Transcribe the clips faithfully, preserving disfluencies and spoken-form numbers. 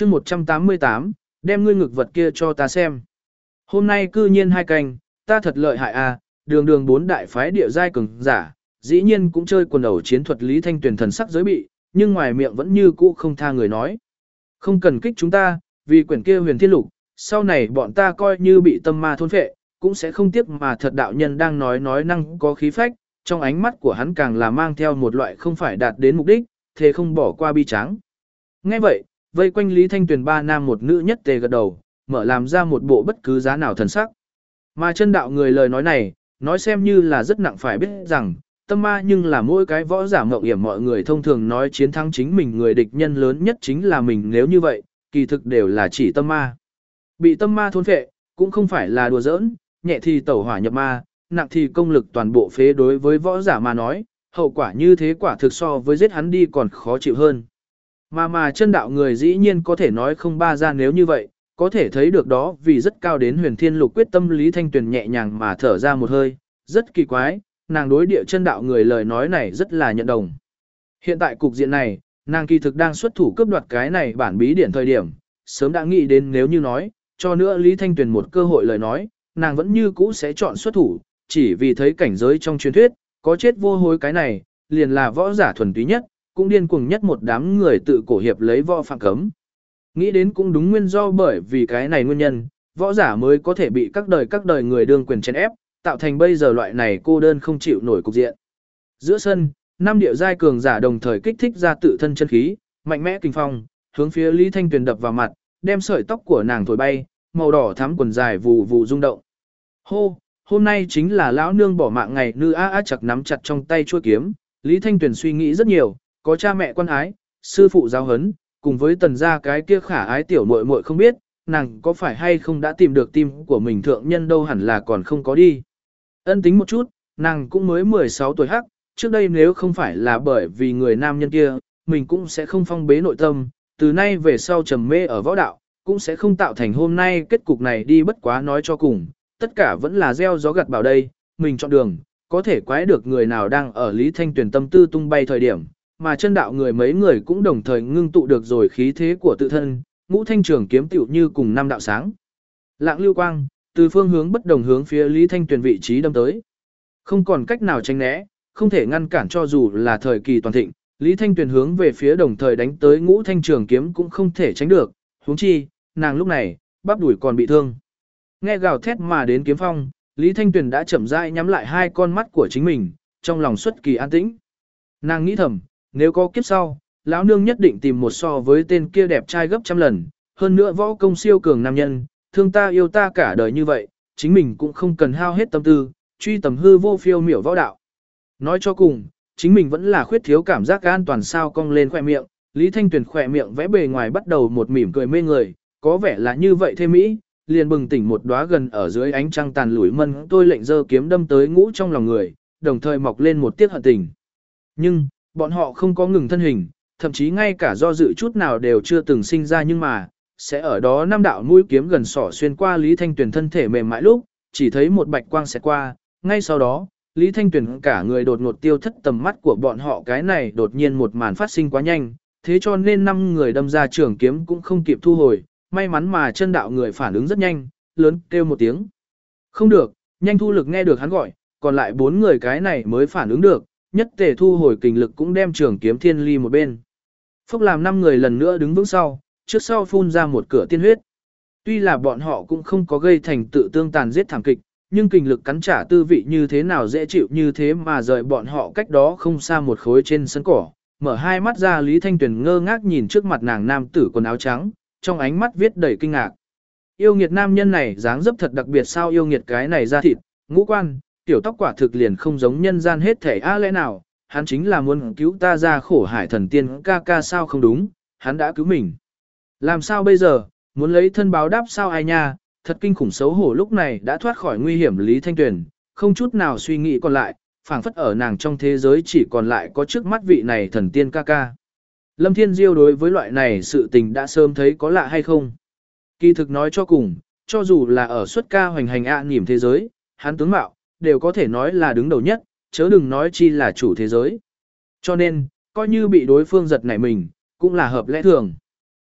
chương một trăm tám mươi tám, đem ngươi ngực vật kia cho ta xem. Hôm nay cư nhiên hai canh, ta thật lợi hại à, đường đường bốn đại phái địa giai cường giả, dĩ nhiên cũng chơi quần ẩu chiến thuật Lý Thanh Tuyền thần sắc giới bị, nhưng ngoài miệng vẫn như cũ không tha người nói. Không cần kích chúng ta, vì quyển kia huyền thiên lục, sau này bọn ta coi như bị tâm ma thôn phệ, cũng sẽ không tiếc mà thật đạo nhân đang nói nói năng có khí phách, trong ánh mắt của hắn càng là mang theo một loại không phải đạt đến mục đích, thế không bỏ qua bi tráng. Nghe vậy, vây quanh Lý Thanh Tuyền ba nam một nữ nhất tề gật đầu, mở làm ra một bộ bất cứ giá nào thần sắc. Mà chân đạo người lời nói này, nói xem như là rất nặng phải biết rằng, tâm ma nhưng là mỗi cái võ giả mộng hiểm mọi người thông thường nói chiến thắng chính mình người địch nhân lớn nhất chính là mình, nếu như vậy, kỳ thực đều là chỉ tâm ma. Bị tâm ma thôn phệ, cũng không phải là đùa giỡn, nhẹ thì tẩu hỏa nhập ma, nặng thì công lực toàn bộ phế, đối với võ giả mà nói, hậu quả như thế quả thực so với giết hắn đi còn khó chịu hơn. Mà mà chân đạo người dĩ nhiên có thể nói không ba ra, nếu như vậy, có thể thấy được đó vì rất cao đến huyền thiên lục quyết tâm Lý Thanh Tuyền nhẹ nhàng mà thở ra một hơi, rất kỳ quái, nàng đối địa chân đạo người lời nói này rất là nhận đồng. Hiện tại cục diện này, nàng kỳ thực đang xuất thủ cướp đoạt cái này bản bí điển thời điểm, sớm đã nghĩ đến nếu như nói, cho nữa Lý Thanh Tuyền một cơ hội lời nói, nàng vẫn như cũ sẽ chọn xuất thủ, chỉ vì thấy cảnh giới trong truyền thuyết, có chết vô hối cái này, liền là võ giả thuần túy nhất, cũng điên cuồng nhất một đám người tự cổ hiệp lấy võ phạm cấm. Nghĩ đến cũng đúng nguyên do, bởi vì cái này nguyên nhân, võ giả mới có thể bị các đời các đời người đương quyền chèn ép, tạo thành bây giờ loại này cô đơn không chịu nổi cục diện. Giữa sân, năm địa giai cường giả đồng thời kích thích ra tự thân chân khí, mạnh mẽ kinh phong, hướng phía Lý Thanh Tuyền đập vào mặt, đem sợi tóc của nàng thổi bay, màu đỏ thắm quần dài vù vù rung động. Hô, hôm nay chính là lão nương bỏ mạng ngày, nư a a chặt nắm chặt trong tay chuôi kiếm, Lý Thanh Tuyền suy nghĩ rất nhiều, có cha mẹ quan ái, sư phụ giáo huấn, cùng với tần gia cái kia khả ái tiểu muội muội, không biết nàng có phải hay không đã tìm được tim của mình thượng nhân đâu, hẳn là còn không có đi. Ân tính một chút, nàng cũng mới mười sáu tuổi hắc, trước đây nếu không phải là bởi vì người nam nhân kia, mình cũng sẽ không phong bế nội tâm, từ nay về sau trầm mê ở võ đạo, cũng sẽ không tạo thành hôm nay kết cục này đi. Bất quá nói cho cùng, tất cả vẫn là gieo gió gặt bão đây, mình chọn đường, có thể quái được người nào đang ở Lý Thanh Tuyền tâm tư tung bay thời điểm, mà chân đạo người mấy người cũng đồng thời ngưng tụ được rồi khí thế của tự thân, ngũ thanh trường kiếm tựu như cùng năm đạo sáng. Lạng lưu quang, từ phương hướng bất đồng hướng phía Lý Thanh Tuyền vị trí đâm tới. Không còn cách nào tránh né, không thể ngăn cản, cho dù là thời kỳ toàn thịnh, Lý Thanh Tuyền hướng về phía đồng thời đánh tới ngũ thanh trường kiếm cũng không thể tránh được, huống chi, nàng lúc này, bắp đuổi còn bị thương. Nghe gào thét mà đến kiếm phong, Lý Thanh Tuyền đã chậm rãi nhắm lại hai con mắt của chính mình, trong lòng xuất kỳ an tĩnh. Nàng nghĩ thầm, nếu có kiếp sau, lão nương nhất định tìm một so với tên kia đẹp trai gấp trăm lần, hơn nữa võ công siêu cường nam nhân, thương ta yêu ta cả đời như vậy, chính mình cũng không cần hao hết tâm tư, truy tầm hư vô phiêu miểu võ đạo. Nói cho cùng, chính mình vẫn là khuyết thiếu cảm giác an toàn sao cong lên khỏe miệng, Lý Thanh Tuyền khỏe miệng vẽ bề ngoài bắt đầu một mỉm cười mê người, có vẻ là như vậy thêm mỹ, liền bừng tỉnh một đóa gần ở dưới ánh trăng tàn lủi mân tôi lệnh giơ kiếm đâm tới ngũ trong lòng người, đồng thời mọc lên một tiếc hận tình. Nhưng, bọn họ không có ngừng thân hình, thậm chí ngay cả do dự chút nào đều chưa từng sinh ra, nhưng mà, sẽ ở đó năm đạo mũi kiếm gần sỏ xuyên qua Lý Thanh Tuyền thân thể mềm mại lúc, chỉ thấy một bạch quang xẹt qua, ngay sau đó, Lý Thanh Tuyền cả người đột ngột tiêu thất tầm mắt của bọn họ. Cái này đột nhiên một màn phát sinh quá nhanh, thế cho nên năm người đâm ra trường kiếm cũng không kịp thu hồi, may mắn mà chân đạo người phản ứng rất nhanh, lớn kêu một tiếng. Không được, nhanh thu lực, nghe được hắn gọi, còn lại bốn người cái này mới phản ứng được, nhất tề thu hồi kình lực cũng đem trường kiếm thiên ly một bên. Phúc làm năm người lần nữa đứng vững sau, trước sau phun ra một cửa tiên huyết. Tuy là bọn họ cũng không có gây thành tự tương tàn giết thảm kịch, nhưng kình lực cắn trả tư vị như thế nào dễ chịu như thế mà rời bọn họ cách đó không xa một khối trên sân cỏ. Mở hai mắt ra, Lý Thanh Tuyền ngơ ngác nhìn trước mặt nàng nam tử quần áo trắng, trong ánh mắt viết đầy kinh ngạc. Yêu nghiệt nam nhân này dáng dấp thật đặc biệt sao, yêu nghiệt cái này da thịt, ngũ quan, tiểu tóc quả thực liền không giống nhân gian hết thể. A lẽ nào, hắn chính là muốn cứu ta ra khổ hải thần tiên ca ca sao? Không đúng, hắn đã cứu mình. Làm sao bây giờ, muốn lấy thân báo đáp sao? Ai nha, thật kinh khủng xấu hổ. Lúc này đã thoát khỏi nguy hiểm Lý Thanh Tuyền, không chút nào suy nghĩ còn lại, phảng phất ở nàng trong thế giới chỉ còn lại có trước mắt vị này thần tiên ca ca. Lâm Thiên Diêu đối với loại này sự tình đã sớm thấy có lạ hay không. Kỳ thực nói cho cùng, cho dù là ở xuất ca hoành hành ạ à niềm thế giới, hắn tướng mạo, đều có thể nói là đứng đầu nhất, chớ đừng nói chi là chủ thế giới. Cho nên, coi như bị đối phương giật nảy mình, cũng là hợp lẽ thường.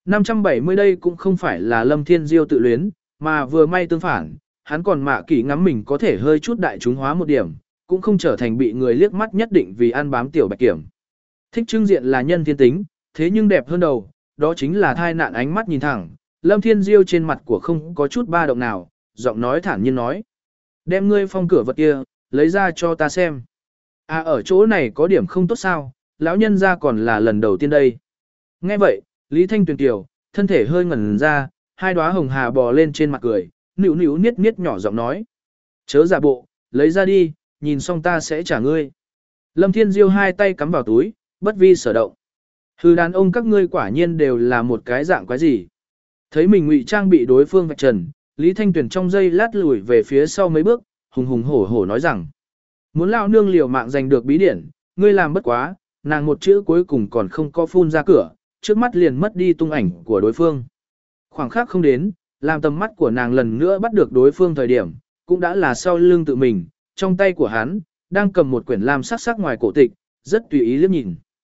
năm trăm bảy mươi đây cũng không phải là Lâm Thiên Diêu tự luyến, mà vừa may tương phản, hắn còn mạ kỷ ngắm mình có thể hơi chút đại chúng hóa một điểm, cũng không trở thành bị người liếc mắt nhất định vì ăn bám tiểu bạch kiểm. Thích trưng diện là nhân thiên tính, thế nhưng đẹp hơn đầu, đó chính là thai nạn ánh mắt nhìn thẳng. Lâm Thiên Diêu trên mặt của không có chút ba động nào, giọng nói thản nhiên nói. Đem ngươi phong cửa vật kia, lấy ra cho ta xem. À ở chỗ này có điểm không tốt sao, lão nhân ra còn là lần đầu tiên đây. Nghe vậy, Lý Thanh Tuyền Kiều, thân thể hơi ngẩn ra, hai đóa hồng hà bò lên trên mặt cười, nịu nịu niết niết nhỏ giọng nói. Chớ giả bộ, lấy ra đi, nhìn xong ta sẽ trả ngươi. Lâm Thiên Diêu hai tay cắm vào túi, bất vi sở động. Hừ đàn ông các ngươi quả nhiên đều là một cái dạng quái gì. Thấy mình ngụy trang bị đối phương vạch trần, Lý Thanh Tuyền trong giây lát lùi về phía sau mấy bước, hùng hùng hổ hổ nói rằng. Muốn lão nương liều mạng giành được bí điển, ngươi làm bất quá, nàng một chữ cuối cùng còn không có phun ra cửa, trước mắt liền mất đi tung ảnh của đối phương. Khoảng khắc không đến, làm tầm mắt của nàng lần nữa bắt được đối phương thời điểm, cũng đã là sau lưng tự mình, trong tay của hắn, đang cầm một quyển lam sắc sắc ngoài cổ tịch, rất tùy ý liếc nhìn.